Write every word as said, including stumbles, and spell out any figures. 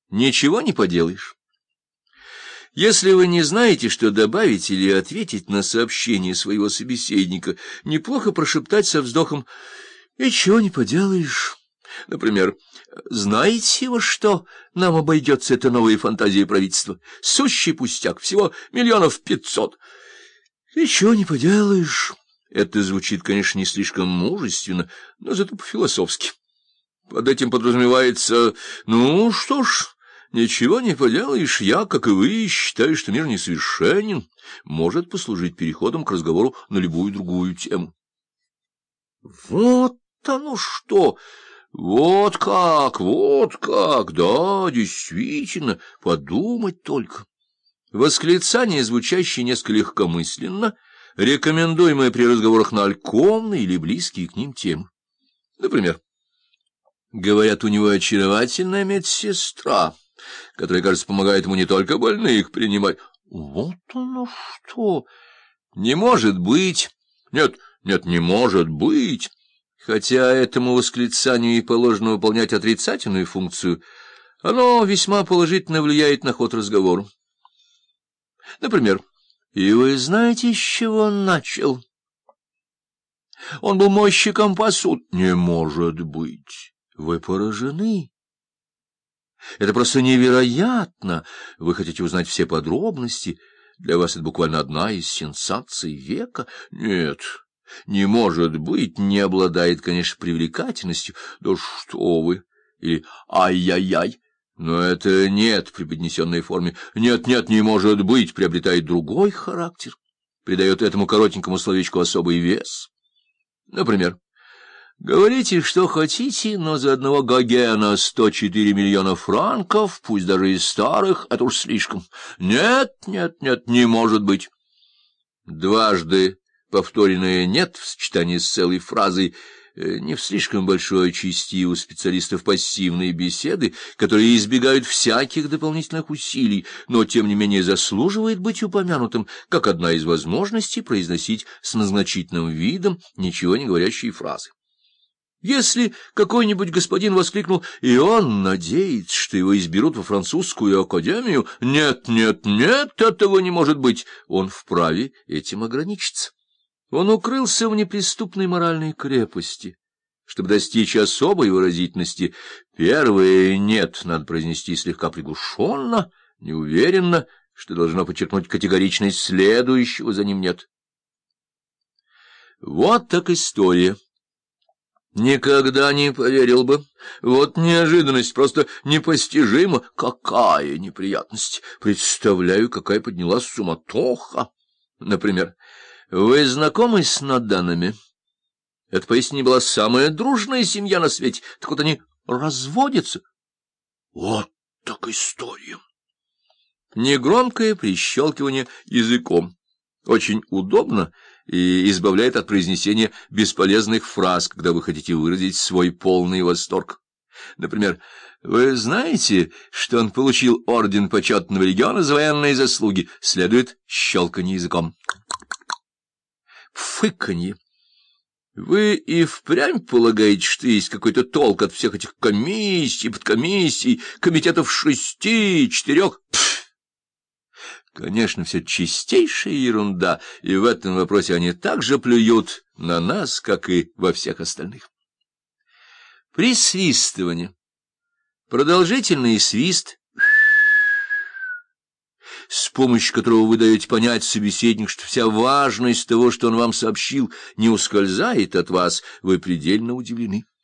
Ничего не поделаешь. Если вы не знаете, что добавить или ответить на сообщение своего собеседника, неплохо прошептать со вздохом «Ничего не поделаешь». Например, «Знаете вы, что нам обойдется эта новая фантазия правительства? Сущий пустяк, всего миллионов пятьсот». «Ничего не поделаешь». Это звучит, конечно, не слишком мужественно, но зато по-философски. Под этим подразумевается «Ну что ж, ничего не поделаешь, я, как и вы, считаю, что мир несовершенен», может послужить переходом к разговору на любую другую тему. Вот оно что! Вот как, вот как, да, действительно, подумать только. Восклицание, звучащее несколько легкомысленно, рекомендуемое при разговорах на альковные или близкие к ним темы. Например, говорят, у него очаровательная медсестра, которая, кажется, помогает ему не только больных принимать. Вот оно что! Не может быть! Нет, нет, не может быть! Хотя этому восклицанию и положено выполнять отрицательную функцию, оно весьма положительно влияет на ход разговора. Например, «И вы знаете, с чего он начал? Он был мойщиком посуд». Не может быть! Вы поражены. Это просто невероятно. Вы хотите узнать все подробности. Для вас это буквально одна из сенсаций века. Нет, не может быть, не обладает, конечно, привлекательностью. Да что вы! Или «ай-яй-яй». Но это «нет» в преподнесенной форме. «Нет-нет, не может быть» приобретает другой характер, придает этому коротенькому словечку особый вес. Например, говорите, что хотите, но за одного Гогена сто четыре миллиона франков, пусть даже из старых, это уж слишком. Нет, нет, нет, не может быть. Дважды повторенное «нет» в сочетании с целой фразой не в слишком большой части у специалистов пассивной беседы, которые избегают всяких дополнительных усилий, но, тем не менее, заслуживает быть упомянутым как одна из возможностей произносить с многозначительным видом ничего не говорящие фразы. Если какой-нибудь господин воскликнул, и он надеется, что его изберут во французскую академию, нет, нет, нет, этого не может быть, он вправе этим ограничиться. Он укрылся в неприступной моральной крепости. Чтобы достичь особой выразительности, первое «нет» надо произнести слегка приглушенно, неуверенно, что должно подчеркнуть категоричность следующего за ним «нет». Вот так история. Никогда не поверил бы. Вот неожиданность, просто непостижима. Какая неприятность! Представляю, какая поднялась суматоха. Например, вы знакомы с Наданами? Это, поистине, была самая дружная семья на свете. Так вот они разводятся. Вот так история. Негромкое прищелкивание языком. Очень удобно и избавляет от произнесения бесполезных фраз, когда вы хотите выразить свой полный восторг. Например, вы знаете, что он получил орден почетного легиона за военные заслуги? Следует щелканье языком. Фыканье. Вы и впрямь полагаете, что есть какой-то толк от всех этих комиссий, подкомиссий, комитетов шести, четырех? Пф! Конечно, все чистейшая ерунда, и в этом вопросе они так же плюют на нас, как и во всех остальных. Присвистывание. Продолжительный свист, с помощью которого вы даете понять собеседнику, что вся важность того, что он вам сообщил, не ускользает от вас, вы предельно удивлены.